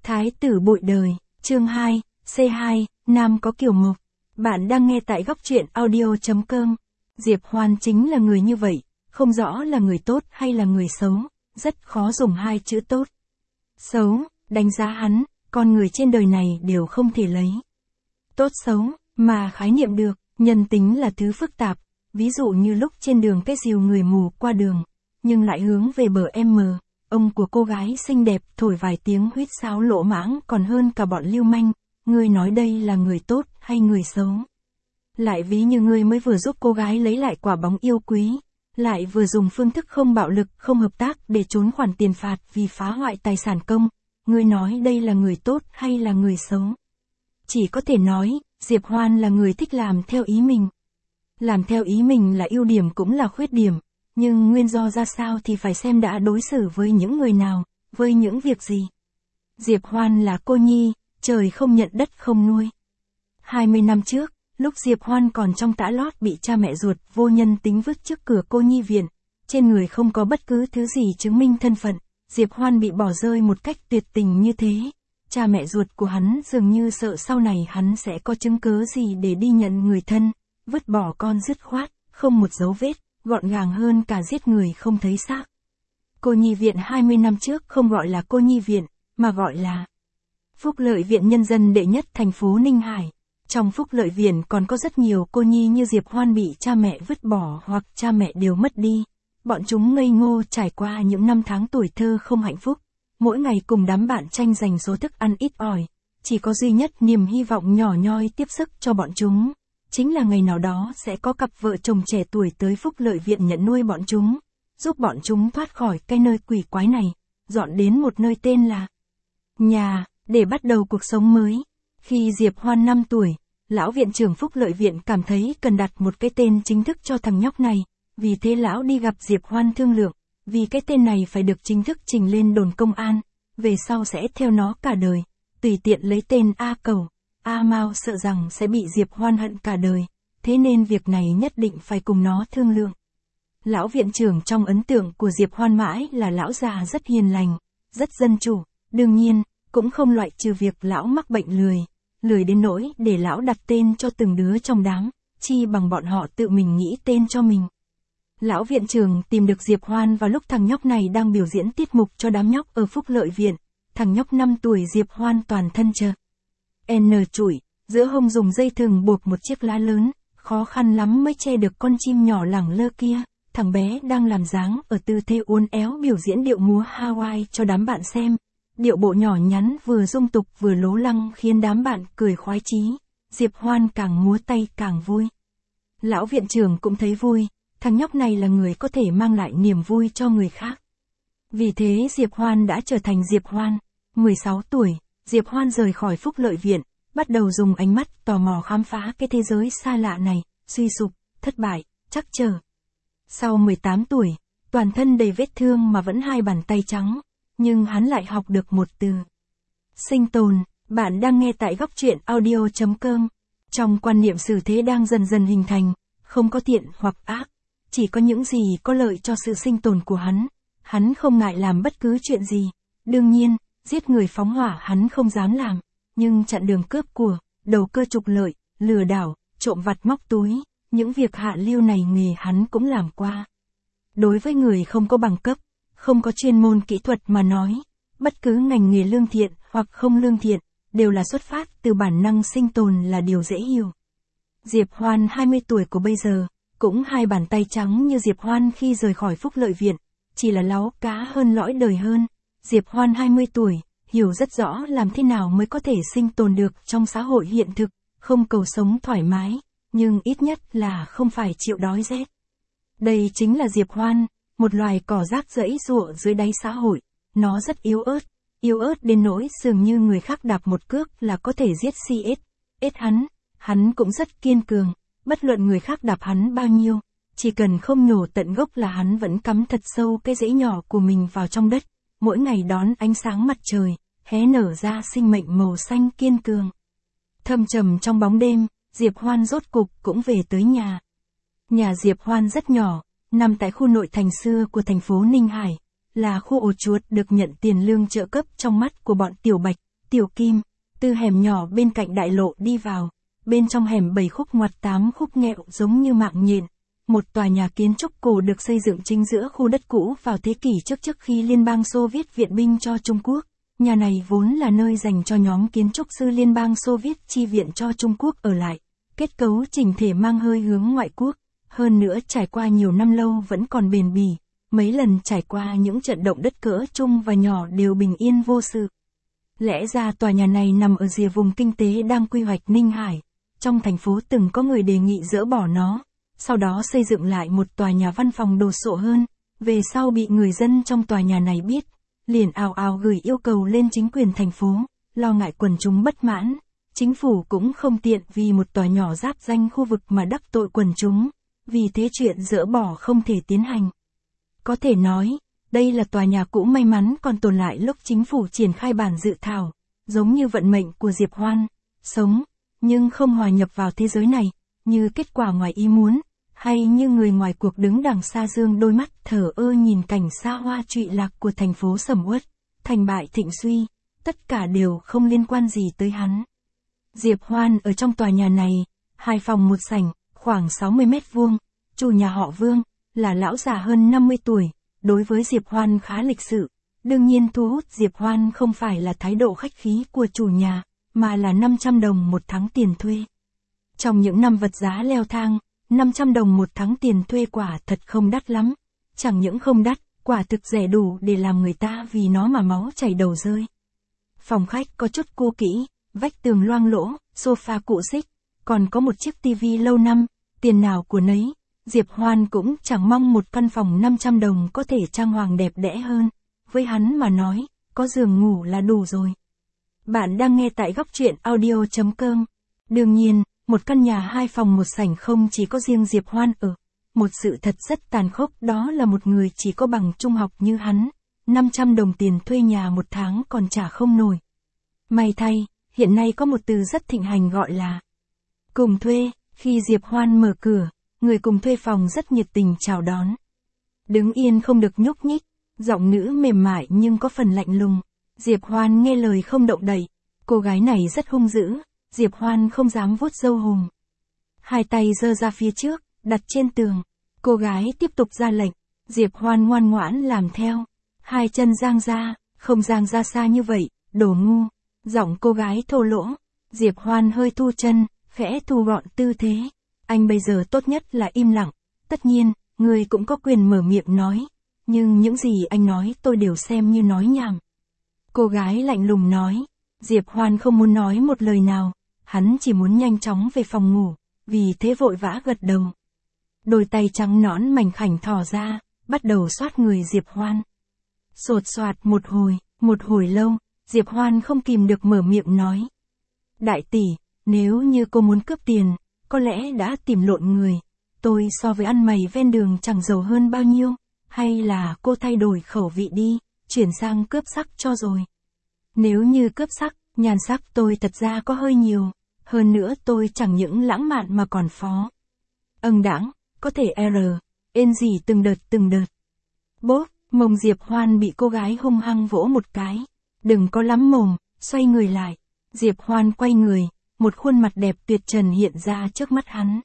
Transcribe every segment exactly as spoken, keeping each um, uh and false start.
Thái tử bội đời, chương hai, C hai, Nam có kiểu mộc. Bạn đang nghe tại góc truyện audio chấm com. Diệp Hoan chính là người như vậy, không rõ là người tốt hay là người xấu, rất khó dùng hai chữ tốt. Xấu, đánh giá hắn, con người trên đời này đều không thể lấy. Tốt xấu, mà khái niệm được, nhân tính là thứ phức tạp, ví dụ như lúc trên đường cái dìu người mù qua đường, nhưng lại hướng về bờ em, ông của cô gái xinh đẹp thổi vài tiếng huýt sáo lỗ mãng còn hơn cả bọn lưu manh, ngươi nói đây là người tốt hay người xấu. Lại ví như ngươi mới vừa giúp cô gái lấy lại quả bóng yêu quý, lại vừa dùng phương thức không bạo lực không hợp tác để trốn khoản tiền phạt vì phá hoại tài sản công, ngươi nói đây là người tốt hay là người xấu. Chỉ có thể nói, Diệp Hoan là người thích làm theo ý mình. Làm theo ý mình là ưu điểm cũng là khuyết điểm, nhưng nguyên do ra sao thì phải xem đã đối xử với những người nào, với những việc gì. Diệp Hoan là cô nhi, trời không nhận đất không nuôi. hai mươi năm trước, lúc Diệp Hoan còn trong tã lót bị cha mẹ ruột vô nhân tính vứt trước cửa cô nhi viện, trên người không có bất cứ thứ gì chứng minh thân phận, Diệp Hoan bị bỏ rơi một cách tuyệt tình như thế. Cha mẹ ruột của hắn dường như sợ sau này hắn sẽ có chứng cớ gì để đi nhận người thân, vứt bỏ con dứt khoát, không một dấu vết, gọn gàng hơn cả giết người không thấy xác. Cô nhi viện hai mươi năm trước không gọi là cô nhi viện, mà gọi là Phúc Lợi Viện nhân dân đệ nhất thành phố Ninh Hải. Trong Phúc Lợi Viện còn có rất nhiều cô nhi như Diệp Hoan bị cha mẹ vứt bỏ hoặc cha mẹ đều mất đi. Bọn chúng ngây ngô trải qua những năm tháng tuổi thơ không hạnh phúc, mỗi ngày cùng đám bạn tranh giành số thức ăn ít ỏi, chỉ có duy nhất niềm hy vọng nhỏ nhoi tiếp sức cho bọn chúng, chính là ngày nào đó sẽ có cặp vợ chồng trẻ tuổi tới Phúc Lợi Viện nhận nuôi bọn chúng, giúp bọn chúng thoát khỏi cái nơi quỷ quái này, dọn đến một nơi tên là nhà, để bắt đầu cuộc sống mới. Khi Diệp Hoan năm tuổi, lão viện trưởng Phúc Lợi Viện cảm thấy cần đặt một cái tên chính thức cho thằng nhóc này, vì thế lão đi gặp Diệp Hoan thương lượng, vì cái tên này phải được chính thức trình lên đồn công an, về sau sẽ theo nó cả đời, tùy tiện lấy tên A Cầu, A Mao sợ rằng sẽ bị Diệp Hoan hận cả đời, thế nên việc này nhất định phải cùng nó thương lượng. Lão viện trưởng trong ấn tượng của Diệp Hoan mãi là lão già rất hiền lành, rất dân chủ, đương nhiên, cũng không loại trừ việc lão mắc bệnh lười, lười đến nỗi để lão đặt tên cho từng đứa trong đám, chi bằng bọn họ tự mình nghĩ tên cho mình. Lão viện trưởng tìm được Diệp Hoan vào lúc thằng nhóc này đang biểu diễn tiết mục cho đám nhóc ở Phúc Lợi Viện, thằng nhóc năm tuổi Diệp Hoan toàn thân trơ N chủi, giữa hông dùng dây thừng buộc một chiếc lá lớn, khó khăn lắm mới che được con chim nhỏ lẳng lơ kia, thằng bé đang làm dáng ở tư thế uốn éo biểu diễn điệu múa Hawaii cho đám bạn xem. Điệu bộ nhỏ nhắn vừa dung tục vừa lố lăng khiến đám bạn cười khoái chí, Diệp Hoan càng múa tay càng vui. Lão viện trưởng cũng thấy vui, thằng nhóc này là người có thể mang lại niềm vui cho người khác. Vì thế Diệp Hoan đã trở thành Diệp Hoan. mười sáu tuổi, Diệp Hoan rời khỏi Phúc Lợi Viện, bắt đầu dùng ánh mắt tò mò khám phá cái thế giới xa lạ này, suy sụp, thất bại, trắc trở. Sau mười tám tuổi, toàn thân đầy vết thương mà vẫn hai bàn tay trắng, nhưng hắn lại học được một từ. Sinh tồn. Bạn đang nghe tại góc truyện audio chấm com. Trong quan niệm xử thế đang dần dần hình thành, không có thiện hoặc ác, chỉ có những gì có lợi cho sự sinh tồn của hắn. Hắn không ngại làm bất cứ chuyện gì. Đương nhiên, giết người phóng hỏa hắn không dám làm, nhưng chặn đường cướp của, đầu cơ trục lợi, lừa đảo, trộm vặt móc túi, những việc hạ lưu này nghề hắn cũng làm qua. Đối với người không có bằng cấp, không có chuyên môn kỹ thuật mà nói, bất cứ ngành nghề lương thiện hoặc không lương thiện, đều là xuất phát từ bản năng sinh tồn là điều dễ hiểu. Diệp Hoan hai mươi tuổi của bây giờ, cũng hai bàn tay trắng như Diệp Hoan khi rời khỏi Phúc Lợi Viện, chỉ là láu cá hơn lõi đời hơn. Diệp Hoan hai mươi tuổi, hiểu rất rõ làm thế nào mới có thể sinh tồn được trong xã hội hiện thực, không cầu sống thoải mái, nhưng ít nhất là không phải chịu đói rét. Đây chính là Diệp Hoan, một loài cỏ rác rẫy rụa dưới đáy xã hội, nó rất yếu ớt, yếu ớt đến nỗi dường như người khác đạp một cước là có thể giết xê ét, ết hắn, hắn cũng rất kiên cường, bất luận người khác đạp hắn bao nhiêu, chỉ cần không nhổ tận gốc là hắn vẫn cắm thật sâu cái rễ nhỏ của mình vào trong đất, mỗi ngày đón ánh sáng mặt trời, hé nở ra sinh mệnh màu xanh kiên cường. Thâm trầm trong bóng đêm, Diệp Hoan rốt cục cũng về tới nhà. Nhà Diệp Hoan rất nhỏ, nằm tại khu nội thành xưa của thành phố Ninh Hải, là khu ổ chuột được nhận tiền lương trợ cấp trong mắt của bọn tiểu bạch, Tiểu Kim, từ hẻm nhỏ bên cạnh đại lộ đi vào, bên trong hẻm bảy khúc ngoặt tám khúc nghẹo giống như mạng nhện. Một tòa nhà kiến trúc cổ được xây dựng chính giữa khu đất cũ vào thế kỷ trước trước khi Liên bang Xô Viết viện binh cho Trung Quốc. Nhà này vốn là nơi dành cho nhóm kiến trúc sư Liên bang Xô Viết chi viện cho Trung Quốc ở lại. Kết cấu chỉnh thể mang hơi hướng ngoại quốc, hơn nữa trải qua nhiều năm lâu vẫn còn bền bỉ. Mấy lần trải qua những trận động đất cỡ trung và nhỏ đều bình yên vô sự. Lẽ ra tòa nhà này nằm ở rìa vùng kinh tế đang quy hoạch Ninh Hải. Trong thành phố từng có người đề nghị dỡ bỏ nó, sau đó xây dựng lại một tòa nhà văn phòng đồ sộ hơn. Về sau bị người dân trong tòa nhà này biết, liền ào ào gửi yêu cầu lên chính quyền thành phố, lo ngại quần chúng bất mãn. Chính phủ cũng không tiện vì một tòa nhỏ giáp danh khu vực mà đắc tội quần chúng, vì thế chuyện dỡ bỏ không thể tiến hành. Có thể nói, đây là tòa nhà cũ may mắn còn tồn lại lúc chính phủ triển khai bản dự thảo, giống như vận mệnh của Diệp Hoan, sống, nhưng không hòa nhập vào thế giới này, như kết quả ngoài ý muốn, hay như người ngoài cuộc đứng đằng xa dương đôi mắt thờ ơ nhìn cảnh xa hoa trụy lạc của thành phố sầm uất, thành bại thịnh suy, tất cả đều không liên quan gì tới hắn. Diệp Hoan ở trong tòa nhà này, hai phòng một sảnh, khoảng sáu mươi mét vuông, chủ nhà họ Vương, là lão già hơn năm mươi tuổi, đối với Diệp Hoan khá lịch sự. Đương nhiên thu hút Diệp Hoan không phải là thái độ khách khí của chủ nhà, mà là năm trăm đồng một tháng tiền thuê. Trong những năm vật giá leo thang, năm trăm đồng một tháng tiền thuê quả thật không đắt lắm. Chẳng những không đắt, quả thực rẻ đủ để làm người ta vì nó mà máu chảy đầu rơi. Phòng khách có chút cũ kỹ, vách tường loang lỗ, sofa cũ xích, còn có một chiếc tivi lâu năm, tiền nào của nấy. Diệp Hoan cũng chẳng mong một căn phòng năm trăm đồng có thể trang hoàng đẹp đẽ hơn. Với hắn mà nói, có giường ngủ là đủ rồi. Bạn đang nghe tại góc truyện audio chấm com. Đương nhiên, một căn nhà hai phòng một sảnh không chỉ có riêng Diệp Hoan ở. Một sự thật rất tàn khốc đó là một người chỉ có bằng trung học như hắn. năm trăm đồng tiền thuê nhà một tháng còn trả không nổi. May thay, hiện nay có một từ rất thịnh hành gọi là cùng thuê. Khi Diệp Hoan mở cửa, người cùng thuê phòng rất nhiệt tình chào đón. Đứng yên không được nhúc nhích, giọng nữ mềm mại nhưng có phần lạnh lùng. Diệp Hoan nghe lời không động đậy. Cô gái này rất hung dữ, Diệp Hoan không dám vuốt râu hùm. Hai tay giơ ra phía trước, đặt trên tường. Cô gái tiếp tục ra lệnh, Diệp Hoan ngoan ngoãn làm theo. Hai chân giang ra, không giang ra xa như vậy, đồ ngu. Giọng cô gái thô lỗ. Diệp Hoan hơi thu chân, khẽ thu gọn tư thế. Anh bây giờ tốt nhất là im lặng. Tất nhiên, người cũng có quyền mở miệng nói. Nhưng những gì anh nói tôi đều xem như nói nhảm. Cô gái lạnh lùng nói. Diệp Hoan không muốn nói một lời nào. Hắn chỉ muốn nhanh chóng về phòng ngủ. Vì thế vội vã gật đầu. Đôi tay trắng nõn mảnh khảnh thò ra, bắt đầu xoát người Diệp Hoan. Sột soạt một hồi, một hồi lâu, Diệp Hoan không kìm được mở miệng nói. Đại tỷ, nếu như cô muốn cướp tiền, có lẽ đã tìm lộn người. Tôi so với ăn mày ven đường chẳng giàu hơn bao nhiêu. Hay là cô thay đổi khẩu vị đi, chuyển sang cướp sắc cho rồi. Nếu như cướp sắc, nhan sắc tôi thật ra có hơi nhiều. Hơn nữa tôi chẳng những lãng mạn mà còn phó. Âng đãng, có thể R, ên gì từng đợt từng đợt. Bốp, mông Diệp Hoan bị cô gái hung hăng vỗ một cái. Đừng có lắm mồm, xoay người lại. Diệp Hoan quay người, một khuôn mặt đẹp tuyệt trần hiện ra trước mắt hắn.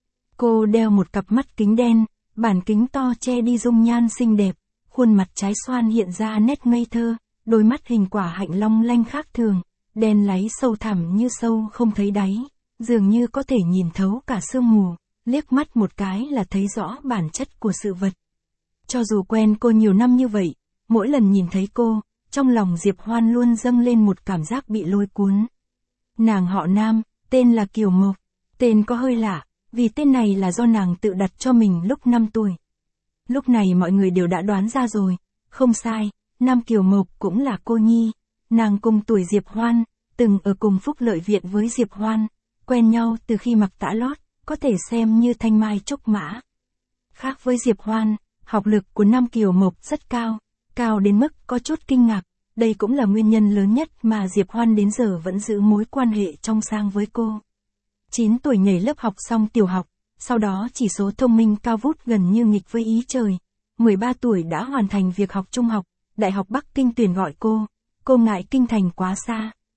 Cô đeo một cặp mắt kính đen, bản kính to che đi dung nhan xinh đẹp. Khuôn mặt trái xoan hiện ra nét ngây thơ, đôi mắt hình quả hạnh long lanh khác thường. Đen láy sâu thẳm như sâu không thấy đáy, dường như có thể nhìn thấu cả sương mù, liếc mắt một cái là thấy rõ bản chất của sự vật. Cho dù quen cô nhiều năm như vậy, mỗi lần nhìn thấy cô, trong lòng Diệp Hoan luôn dâng lên một cảm giác bị lôi cuốn. Nàng họ Nam, tên là Kiều Mộc, tên có hơi lạ, vì tên này là do nàng tự đặt cho mình lúc năm tuổi. Lúc này mọi người đều đã đoán ra rồi, không sai, Nam Kiều Mộc cũng là cô nhi. Nàng cùng tuổi Diệp Hoan, từng ở cùng Phúc Lợi Viện với Diệp Hoan, quen nhau từ khi mặc tã lót, có thể xem như thanh mai trúc mã. Khác với Diệp Hoan, học lực của Nam Kiều Mộc rất cao, cao đến mức có chút kinh ngạc, đây cũng là nguyên nhân lớn nhất mà Diệp Hoan đến giờ vẫn giữ mối quan hệ trong sang với cô. chín tuổi nhảy lớp học xong tiểu học, sau đó chỉ số thông minh cao vút gần như nghịch với ý trời. mười ba tuổi đã hoàn thành việc học trung học, Đại học Bắc Kinh tuyển gọi cô. Cô ngại kinh thành quá xa,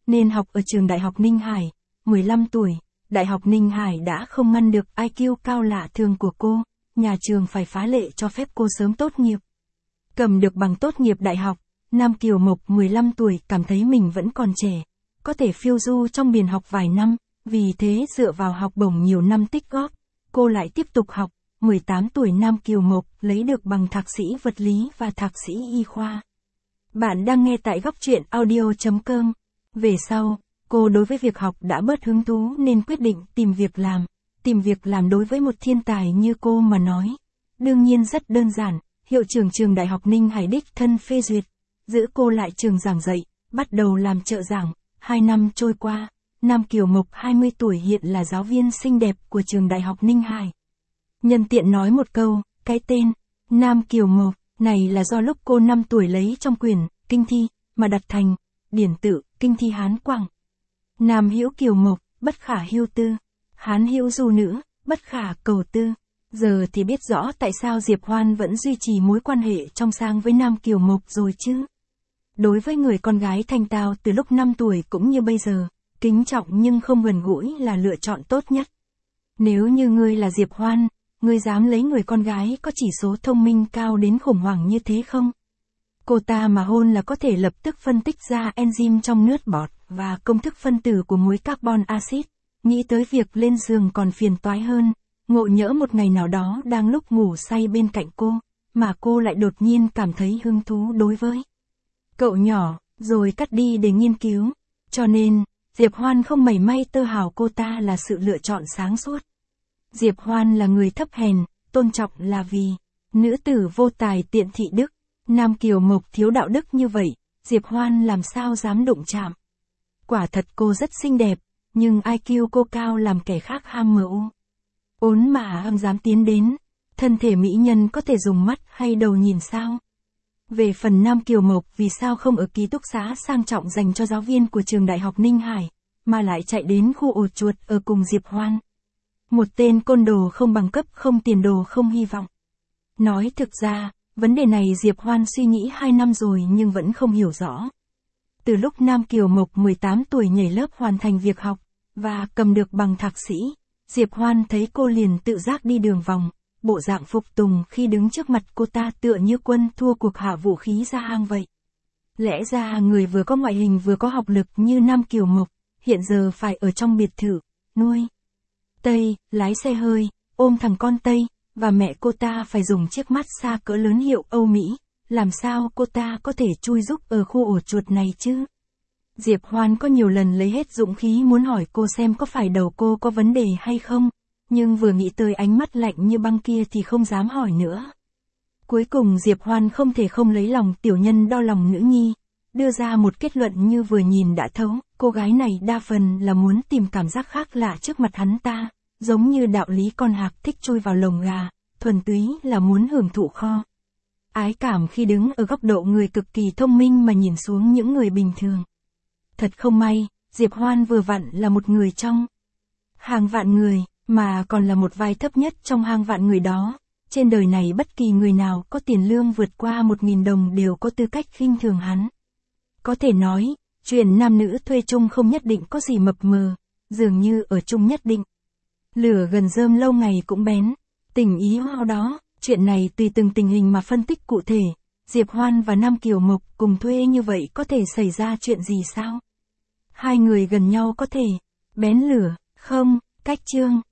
nên học ở trường Đại học Ninh Hải. mười lăm tuổi, Đại học Ninh Hải đã không ngăn được i kiu cao lạ thường của cô, nhà trường phải phá lệ cho phép cô sớm tốt nghiệp. Cầm được bằng tốt nghiệp đại học, Nam Kiều Mộc mười lăm tuổi cảm thấy mình vẫn còn trẻ, có thể phiêu du trong biển học vài năm, vì thế dựa vào học bổng nhiều năm tích góp, cô lại tiếp tục học. mười tám tuổi Nam Kiều Mộc lấy được bằng thạc sĩ vật lý và thạc sĩ y khoa. Bạn đang nghe tại góc truyện audio chấm com. Về sau, cô đối với việc học đã bớt hứng thú nên quyết định tìm việc làm. Tìm việc làm đối với một thiên tài như cô mà nói, đương nhiên rất đơn giản, hiệu trưởng trường Đại học Ninh Hải đích thân phê duyệt, giữ cô lại trường giảng dạy, bắt đầu làm trợ giảng. Hai năm trôi qua, Nam Kiều Mộc hai mươi tuổi hiện là giáo viên xinh đẹp của trường Đại học Ninh Hải. Nhân tiện nói một câu, cái tên Nam Kiều Mộc này là do lúc cô năm tuổi lấy trong quyển kinh thi mà đặt thành điển tự kinh thi Hán Quảng. Nam hữu Kiều Mộc, bất khả hưu tư. Hán hữu du nữ, bất khả cầu tư. Giờ thì biết rõ tại sao Diệp Hoan vẫn duy trì mối quan hệ trong sáng với Nam Kiều Mộc rồi chứ. Đối với người con gái thanh tao từ lúc năm tuổi cũng như bây giờ, kính trọng nhưng không gần gũi là lựa chọn tốt nhất. Nếu như ngươi là Diệp Hoan, ngươi dám lấy người con gái có chỉ số thông minh cao đến khủng hoảng như thế không? Cô ta mà hôn là có thể lập tức phân tích ra enzyme trong nước bọt và công thức phân tử của muối carbon axit. Nghĩ tới việc lên giường còn phiền toái hơn, ngộ nhỡ một ngày nào đó đang lúc ngủ say bên cạnh cô, mà cô lại đột nhiên cảm thấy hứng thú đối với cậu nhỏ, rồi cắt đi để nghiên cứu. Cho nên, Diệp Hoan không mảy may tơ hào cô ta là sự lựa chọn sáng suốt. Diệp Hoan là người thấp hèn, tôn trọng là vì nữ tử vô tài tiện thị đức. Nam Kiều Mộc thiếu đạo đức như vậy, Diệp Hoan làm sao dám đụng chạm. Quả thật cô rất xinh đẹp, nhưng i kiu cô cao làm kẻ khác ham mưu. Ốn mà hâm dám tiến đến, thân thể mỹ nhân có thể dùng mắt hay đầu nhìn sao? Về phần Nam Kiều Mộc vì sao không ở ký túc xá sang trọng dành cho giáo viên của trường Đại học Ninh Hải, mà lại chạy đến khu ổ chuột ở cùng Diệp Hoan. Một tên côn đồ không bằng cấp, không tiền đồ, không hy vọng. Nói thực ra, vấn đề này Diệp Hoan suy nghĩ hai năm rồi nhưng vẫn không hiểu rõ. Từ lúc Nam Kiều Mộc mười tám tuổi nhảy lớp hoàn thành việc học, và cầm được bằng thạc sĩ, Diệp Hoan thấy cô liền tự giác đi đường vòng, bộ dạng phục tùng khi đứng trước mặt cô ta tựa như quân thua cuộc hạ vũ khí ra hang vậy. Lẽ ra người vừa có ngoại hình vừa có học lực như Nam Kiều Mộc, hiện giờ phải ở trong biệt thự, nuôi Tây, lái xe hơi, ôm thằng con Tây, và mẹ cô ta phải dùng chiếc massage cỡ lớn hiệu Âu Mỹ, làm sao cô ta có thể chui rúc ở khu ổ chuột này chứ? Diệp Hoan có nhiều lần lấy hết dũng khí muốn hỏi cô xem có phải đầu cô có vấn đề hay không, nhưng vừa nghĩ tới ánh mắt lạnh như băng kia thì không dám hỏi nữa. Cuối cùng Diệp Hoan không thể không lấy lòng tiểu nhân đo lòng nữ nhi, đưa ra một kết luận như vừa nhìn đã thấu, cô gái này đa phần là muốn tìm cảm giác khác lạ trước mặt hắn ta, giống như đạo lý con hạc thích chui vào lồng gà, thuần túy là muốn hưởng thụ kho ái cảm khi đứng ở góc độ người cực kỳ thông minh mà nhìn xuống những người bình thường. Thật không may, Diệp Hoan vừa vặn là một người trong hàng vạn người, mà còn là một vai thấp nhất trong hàng vạn người đó. Trên đời này bất kỳ người nào có tiền lương vượt qua một nghìn đồng đều có tư cách khinh thường hắn. Có thể nói, chuyện nam nữ thuê chung không nhất định có gì mập mờ, dường như ở chung nhất định. Lửa gần rơm lâu ngày cũng bén, tình ý hoa đó, chuyện này tùy từng tình hình mà phân tích cụ thể. Diệp Hoan và Nam Kiều Mộc cùng thuê như vậy có thể xảy ra chuyện gì sao? Hai người gần nhau có thể bén lửa, không, cách chương.